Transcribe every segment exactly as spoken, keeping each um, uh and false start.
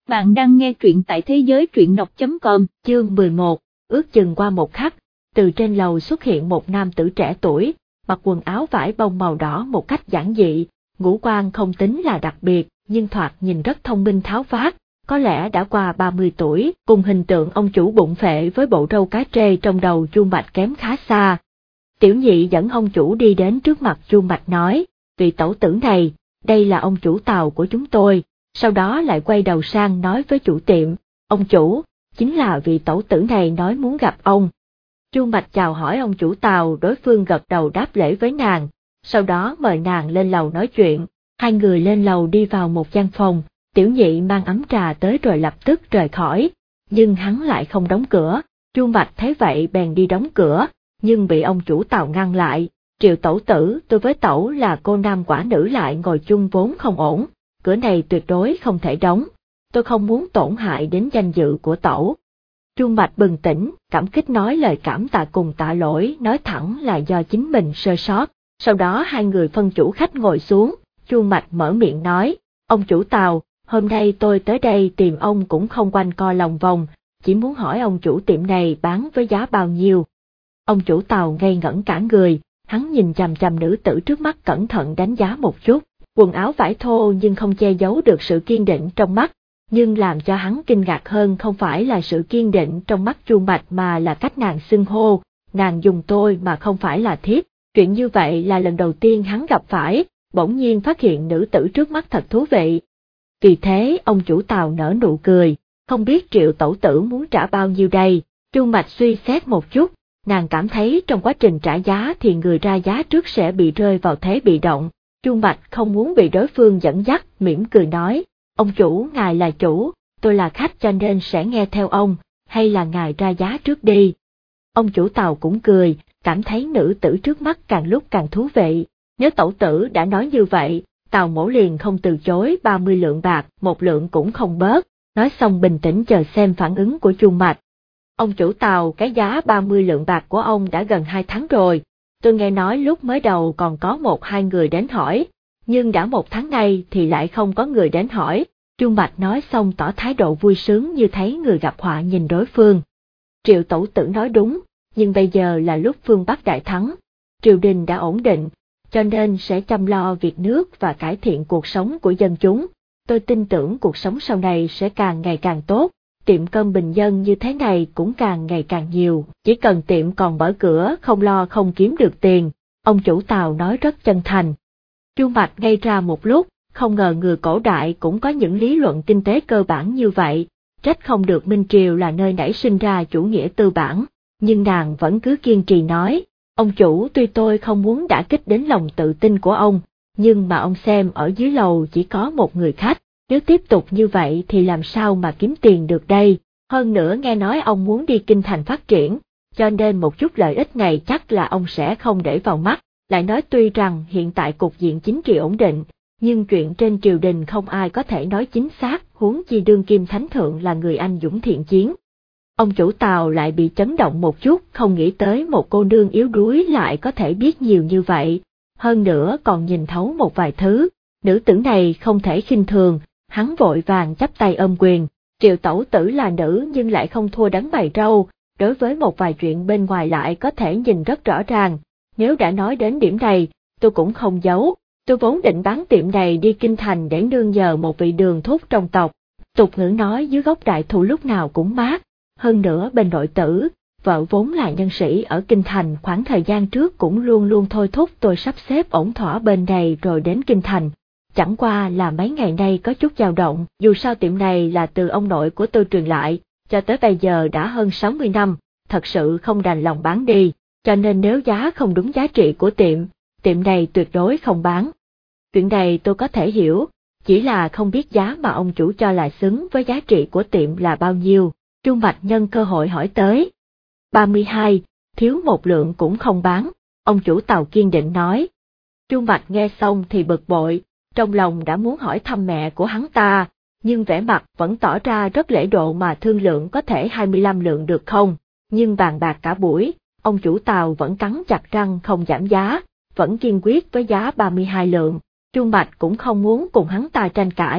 Bạn đang nghe truyện tại thế giới truyện đọc chấm com, chương mười một, ước chừng qua một khắc, từ trên lầu xuất hiện một nam tử trẻ tuổi, mặc quần áo vải bông màu đỏ một cách giản dị, ngũ quan không tính là đặc biệt, nhưng thoạt nhìn rất thông minh tháo vát, có lẽ đã qua ba mươi tuổi, cùng hình tượng ông chủ bụng phệ với bộ râu cá trê trong đầu Chu Mạch kém khá xa. Tiểu nhị dẫn ông chủ đi đến trước mặt Chu Mạch nói, vị tẩu tử này, đây là ông chủ Tàu của chúng tôi. Sau đó lại quay đầu sang nói với chủ tiệm, ông chủ, chính là vị tẩu tử này nói muốn gặp ông. Chu Mạch chào hỏi ông chủ Tàu, đối phương gật đầu đáp lễ với nàng, sau đó mời nàng lên lầu nói chuyện, hai người lên lầu đi vào một gian phòng, tiểu nhị mang ấm trà tới rồi lập tức rời khỏi, nhưng hắn lại không đóng cửa, Chu Mạch thấy vậy bèn đi đóng cửa, nhưng bị ông chủ Tàu ngăn lại, Triệu tẩu tử, tôi với tẩu là cô nam quả nữ lại ngồi chung vốn không ổn. Cửa này tuyệt đối không thể đóng, tôi không muốn tổn hại đến danh dự của tẩu. Chu Mạch bừng tỉnh, cảm kích nói lời cảm tạ cùng tạ lỗi, nói thẳng là do chính mình sơ sót, sau đó hai người phân chủ khách ngồi xuống, Chu Mạch mở miệng nói, ông chủ Tàu, hôm nay tôi tới đây tìm ông cũng không quanh co lòng vòng, chỉ muốn hỏi ông chủ tiệm này bán với giá bao nhiêu. Ông chủ Tàu ngây ngẩn cả người, hắn nhìn chằm chằm nữ tử trước mắt cẩn thận đánh giá một chút. Quần áo vải thô nhưng không che giấu được sự kiên định trong mắt, nhưng làm cho hắn kinh ngạc hơn không phải là sự kiên định trong mắt Chu Mạch mà là cách nàng xưng hô, nàng dùng tôi mà không phải là thiếp, chuyện như vậy là lần đầu tiên hắn gặp phải, bỗng nhiên phát hiện nữ tử trước mắt thật thú vị. Vì thế ông chủ Tàu nở nụ cười, không biết Triệu tẩu tử muốn trả bao nhiêu đây, Chu Mạch suy xét một chút, nàng cảm thấy trong quá trình trả giá thì người ra giá trước sẽ bị rơi vào thế bị động. Chu Mạch không muốn bị đối phương dẫn dắt, mỉm cười nói, ông chủ ngài là chủ, tôi là khách cho nên sẽ nghe theo ông, hay là ngài ra giá trước đi. Ông chủ Tàu cũng cười, cảm thấy nữ tử trước mắt càng lúc càng thú vị, nếu tẩu tử đã nói như vậy, Tàu mổ liền không từ chối ba mươi lượng bạc, một lượng cũng không bớt, nói xong bình tĩnh chờ xem phản ứng của Chu Mạch. Ông chủ Tàu, cái giá ba mươi lượng bạc của ông đã gần hai tháng rồi. Tôi nghe nói lúc mới đầu còn có một hai người đến hỏi, nhưng đã một tháng nay thì lại không có người đến hỏi. Chu Mạch nói xong tỏ thái độ vui sướng như thấy người gặp họa nhìn đối phương. Triệu tẩu tử nói đúng, nhưng bây giờ là lúc phương Bắc đại thắng, triều đình đã ổn định, cho nên sẽ chăm lo việc nước và cải thiện cuộc sống của dân chúng. Tôi tin tưởng cuộc sống sau này sẽ càng ngày càng tốt. Tiệm cơm bình dân như thế này cũng càng ngày càng nhiều, chỉ cần tiệm còn mở cửa không lo không kiếm được tiền, ông chủ Tàu nói rất chân thành. Chu Mạch ngây ra một lúc, không ngờ người cổ đại cũng có những lý luận kinh tế cơ bản như vậy, trách không được Minh Triều là nơi nảy sinh ra chủ nghĩa tư bản, nhưng nàng vẫn cứ kiên trì nói, ông chủ tuy tôi không muốn đả kích đến lòng tự tin của ông, nhưng mà ông xem ở dưới lầu chỉ có một người khách. Nếu tiếp tục như vậy thì làm sao mà kiếm tiền được đây, hơn nữa nghe nói ông muốn đi kinh thành phát triển, cho nên một chút lợi ích này chắc là ông sẽ không để vào mắt, lại nói tuy rằng hiện tại cục diện chính trị ổn định, nhưng chuyện trên triều đình không ai có thể nói chính xác, huống chi đương kim thánh thượng là người anh dũng thiện chiến. Ông chủ Tàu lại bị chấn động một chút, không nghĩ tới một cô nương yếu đuối lại có thể biết nhiều như vậy, hơn nữa còn nhìn thấu một vài thứ, nữ tử này không thể khinh thường. Hắn vội vàng chắp tay ôm quyền, Triệu tẩu tử là nữ nhưng lại không thua đấng bày râu, đối với một vài chuyện bên ngoài lại có thể nhìn rất rõ ràng, nếu đã nói đến điểm này, tôi cũng không giấu, tôi vốn định bán tiệm này đi kinh thành để nương nhờ một vị đường thúc trong tộc, tục ngữ nói dưới gốc đại thụ lúc nào cũng mát, hơn nữa bên nội tử, vợ vốn là nhân sĩ ở kinh thành khoảng thời gian trước cũng luôn luôn thôi thúc tôi sắp xếp ổn thỏa bên này rồi đến kinh thành. Chẳng qua là mấy ngày nay có chút dao động, dù sao tiệm này là từ ông nội của tôi truyền lại, cho tới bây giờ đã hơn sáu mươi năm, thật sự không đành lòng bán đi, cho nên nếu giá không đúng giá trị của tiệm, tiệm này tuyệt đối không bán. Chuyện này tôi có thể hiểu, chỉ là không biết giá mà ông chủ cho là xứng với giá trị của tiệm là bao nhiêu, Chu Mạch nhân cơ hội hỏi tới. ba mươi hai, thiếu một lượng cũng không bán, ông chủ Tàu kiên định nói. Chu Mạch nghe xong thì bực bội. Trong lòng đã muốn hỏi thăm mẹ của hắn ta, nhưng vẻ mặt vẫn tỏ ra rất lễ độ mà thương lượng có thể hai mươi lăm lượng được không, nhưng bàn bạc cả buổi, ông chủ Tàu vẫn cắn chặt răng không giảm giá, vẫn kiên quyết với giá ba mươi hai lượng, Chu Mạch cũng không muốn cùng hắn ta tranh cãi,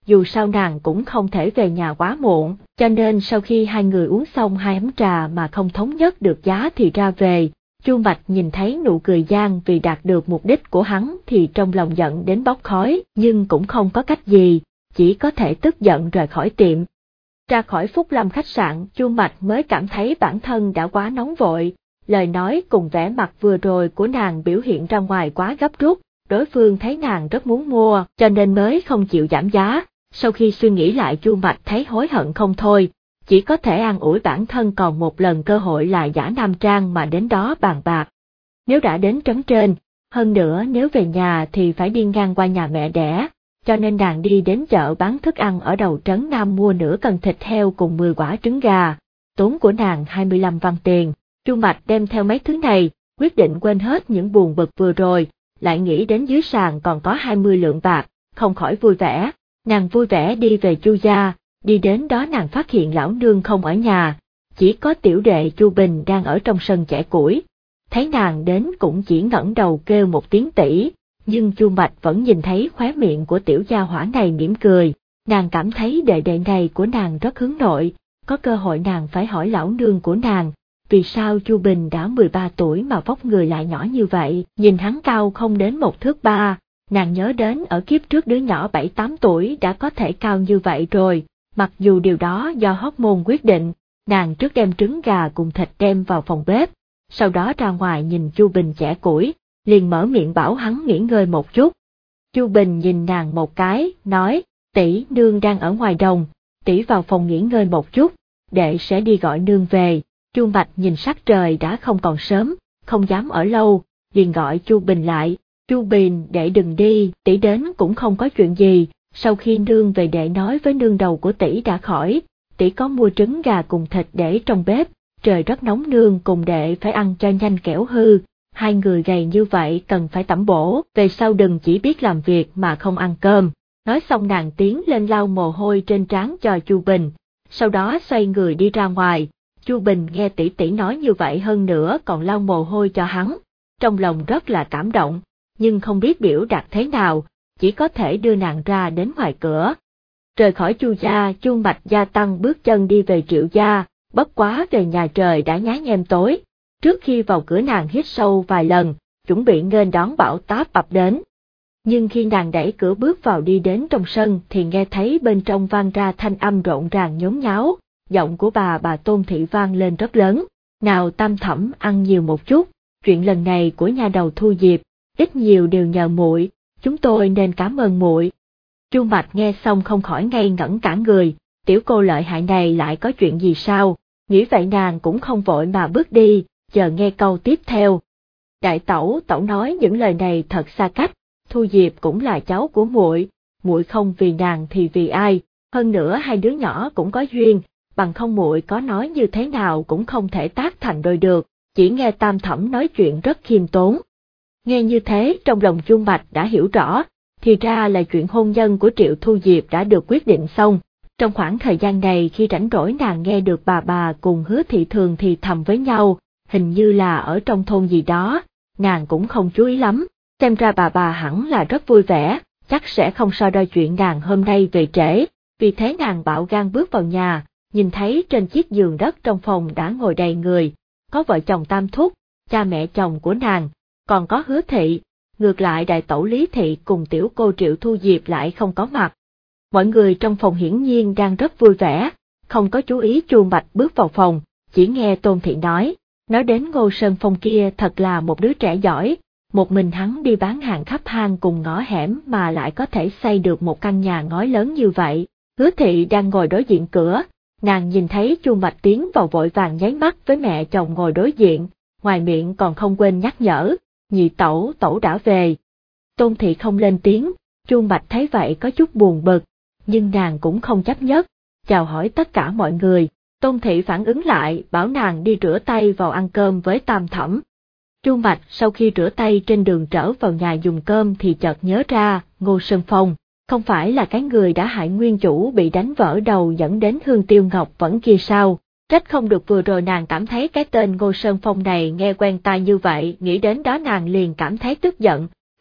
dù sao nàng cũng không thể về nhà quá muộn, cho nên sau khi hai người uống xong hai ấm trà mà không thống nhất được giá thì ra về. Chu Mạch nhìn thấy nụ cười Giang vì đạt được mục đích của hắn thì trong lòng giận đến bốc khói, nhưng cũng không có cách gì, chỉ có thể tức giận rời khỏi tiệm. Ra khỏi Phúc Lâm khách sạn, Chu Mạch mới cảm thấy bản thân đã quá nóng vội, lời nói cùng vẻ mặt vừa rồi của nàng biểu hiện ra ngoài quá gấp rút, đối phương thấy nàng rất muốn mua, cho nên mới không chịu giảm giá. Sau khi suy nghĩ lại, Chu Mạch thấy hối hận không thôi, chỉ có thể an ủi bản thân còn một lần cơ hội là giả nam trang mà đến đó bàn bạc. Nếu đã đến trấn trên, hơn nữa nếu về nhà thì phải đi ngang qua nhà mẹ đẻ, cho nên nàng đi đến chợ bán thức ăn ở đầu trấn Nam mua nửa cân thịt heo cùng mười quả trứng gà, tốn của nàng hai mươi lăm văn tiền. Chu Mạch đem theo mấy thứ này, quyết định quên hết những buồn bực vừa rồi, lại nghĩ đến dưới sàn còn có hai mươi lượng bạc, không khỏi vui vẻ. Nàng vui vẻ đi về Chu gia, đi đến đó nàng phát hiện lão nương không ở nhà, chỉ có tiểu đệ Chu Bình đang ở trong sân chẻ củi. Thấy nàng đến cũng chỉ ngẩng đầu kêu một tiếng tỷ, nhưng Chu Mạch vẫn nhìn thấy khóe miệng của tiểu gia hỏa này mỉm cười. Nàng cảm thấy đệ đệ này của nàng rất hướng nội, có cơ hội nàng phải hỏi lão nương của nàng, vì sao Chu Bình đã mười ba tuổi mà vóc người lại nhỏ như vậy, nhìn hắn cao không đến một thước ba. Nàng nhớ đến ở kiếp trước đứa nhỏ bảy tám tuổi đã có thể cao như vậy rồi, mặc dù điều đó do hormone quyết định. Nàng trước đem trứng gà cùng thịt đem vào phòng bếp, sau đó ra ngoài nhìn Chu Bình chẻ củi, liền mở miệng bảo hắn nghỉ ngơi một chút. Chu Bình nhìn nàng một cái, nói, tỷ nương đang ở ngoài đồng, tỷ vào phòng nghỉ ngơi một chút, đệ sẽ đi gọi nương về. Chu Mạch nhìn sắc trời đã không còn sớm, không dám ở lâu, liền gọi Chu Bình lại. Chu Bình, đệ đừng đi, tỷ đến cũng không có chuyện gì, sau khi nương về đệ nói với nương đầu của tỷ đã khỏi, tỷ có mua trứng gà cùng thịt để trong bếp, trời rất nóng, nương cùng đệ phải ăn cho nhanh kẻo hư, hai người gầy như vậy cần phải tẩm bổ, về sau đừng chỉ biết làm việc mà không ăn cơm. Nói xong nàng tiến lên lau mồ hôi trên trán cho Chu Bình, sau đó xoay người đi ra ngoài. Chu Bình nghe tỷ tỷ nói như vậy hơn nữa còn lau mồ hôi cho hắn, trong lòng rất là cảm động, nhưng không biết biểu đạt thế nào, chỉ có thể đưa nàng ra đến ngoài cửa. Rời khỏi Chu gia, Chu Mạch gia tăng bước chân đi về Triệu gia, bất quá về nhà trời đã nhá nhem tối. Trước khi vào cửa nàng hít sâu vài lần, chuẩn bị nghênh đón bão táp ập đến. Nhưng khi nàng đẩy cửa bước vào đi đến trong sân thì nghe thấy bên trong vang ra thanh âm rộn ràng nhốn nháo, giọng của bà bà Tôn Thị vang lên rất lớn, nào Tam Thẩm ăn nhiều một chút, chuyện lần này của nhà đầu Thu Diệp, ít nhiều đều nhờ muội, chúng tôi nên cảm ơn muội. Chu Mạch nghe xong không khỏi ngây ngẩn cả người, tiểu cô lợi hại này lại có chuyện gì sao, nghĩ vậy nàng cũng không vội mà bước đi, chờ nghe câu tiếp theo. Đại tẩu, tẩu nói những lời này thật xa cách, Thu Diệp cũng là cháu của muội, muội không vì nàng thì vì ai, hơn nữa hai đứa nhỏ cũng có duyên, bằng không muội có nói như thế nào cũng không thể tác thành đôi được, chỉ nghe Tam Thẩm nói chuyện rất khiêm tốn. Nghe như thế trong lòng Chu Mạch đã hiểu rõ, thì ra là chuyện hôn nhân của Triệu Thu Diệp đã được quyết định xong. Trong khoảng thời gian này khi rảnh rỗi nàng nghe được bà bà cùng Hứa Thị thường thì thầm với nhau, hình như là ở trong thôn gì đó, nàng cũng không chú ý lắm, xem ra bà bà hẳn là rất vui vẻ, chắc sẽ không so đo chuyện nàng hôm nay về trễ, vì thế nàng bạo gan bước vào nhà, nhìn thấy trên chiếc giường đất trong phòng đã ngồi đầy người, có vợ chồng Tam Thúc, cha mẹ chồng của nàng, còn có Hứa Thị, ngược lại đại tẩu Lý Thị cùng tiểu cô Triệu Thu Diệp lại không có mặt. Mọi người trong phòng hiển nhiên đang rất vui vẻ, không có chú ý Chu Mạch bước vào phòng, chỉ nghe Tôn Thị nói, nói đến Ngô Sơn Phong kia thật là một đứa trẻ giỏi, một mình hắn đi bán hàng khắp hang cùng ngõ hẻm mà lại có thể xây được một căn nhà ngói lớn như vậy. Hứa Thị đang ngồi đối diện cửa, nàng nhìn thấy Chu Mạch tiến vào vội vàng nháy mắt với mẹ chồng ngồi đối diện, ngoài miệng còn không quên nhắc nhở, nhị tẩu tẩu đã về. Tôn Thị không lên tiếng, Chu Mạch thấy vậy có chút buồn bực, nhưng nàng cũng không chấp nhất, chào hỏi tất cả mọi người. Tôn Thị phản ứng lại bảo nàng đi rửa tay vào ăn cơm với Tam Thẩm. Chu Mạch sau khi rửa tay trên đường trở vào nhà dùng cơm thì chợt nhớ ra, Ngô Sơn Phong, không phải là cái người đã hại nguyên chủ bị đánh vỡ đầu dẫn đến Hương Tiêu Ngọc vẫn kia sao, trách không được vừa rồi nàng cảm thấy cái tên Ngô Sơn Phong này nghe quen tai như vậy, nghĩ đến đó nàng liền cảm thấy tức giận,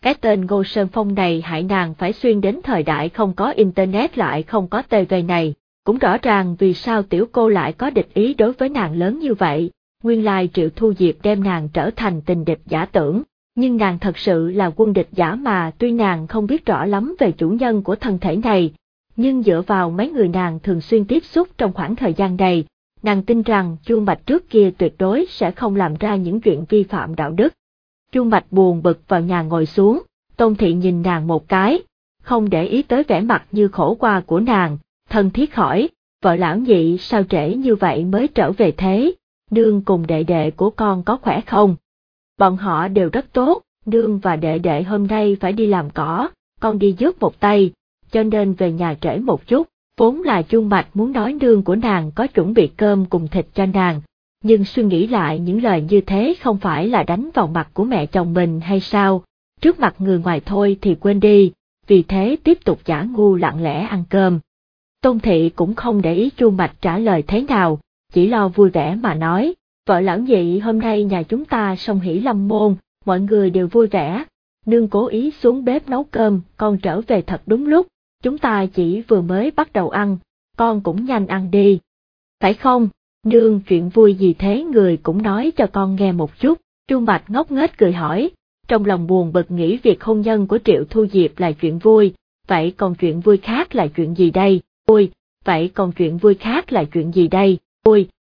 Cái tên Ngô Sơn Phong này hại nàng phải xuyên đến thời đại không có internet lại không có ti vi này, cũng rõ ràng vì sao tiểu cô lại có địch ý đối với nàng lớn như vậy, nguyên lai Triệu Thu Diệp đem nàng trở thành tình địch giả tưởng, nhưng nàng thật sự là quân địch giả mà. Tuy nàng không biết rõ lắm về chủ nhân của thân thể này, nhưng dựa vào mấy người nàng thường xuyên tiếp xúc trong khoảng thời gian này, nàng tin rằng Chu Mạch trước kia tuyệt đối sẽ không làm ra những chuyện vi phạm đạo đức. Chu Mạch buồn bực vào nhà ngồi xuống, Tôn Thị nhìn nàng một cái, không để ý tới vẻ mặt như khổ qua của nàng, thân thiết hỏi, vợ lão nhị sao trễ như vậy mới trở về thế, nương cùng đệ đệ của con có khỏe không? Bọn họ đều rất tốt, nương và đệ đệ hôm nay phải đi làm cỏ, con đi giúp một tay, cho nên về nhà trễ một chút. Vốn là Chu Mạch muốn nói nương của nàng có chuẩn bị cơm cùng thịt cho nàng, nhưng suy nghĩ lại những lời như thế không phải là đánh vào mặt của mẹ chồng mình hay sao, trước mặt người ngoài thôi thì quên đi, vì thế tiếp tục giả ngu lặng lẽ ăn cơm. Tôn Thị cũng không để ý Chu Mạch trả lời thế nào, chỉ lo vui vẻ mà nói, vợ lão nhị hôm nay nhà chúng ta song hỷ lâm môn, mọi người đều vui vẻ, nương cố ý xuống bếp nấu cơm, con trở về thật đúng lúc, chúng ta chỉ vừa mới bắt đầu ăn, con cũng nhanh ăn đi. Phải không, nương chuyện vui gì thế người cũng nói cho con nghe một chút. Chu Mạch ngốc nghếch cười hỏi, trong lòng buồn bực nghĩ việc hôn nhân của Triệu Thu Diệp là chuyện vui, vậy còn chuyện vui khác là chuyện gì đây? Vui, vậy còn chuyện vui khác là chuyện gì đây? Vui,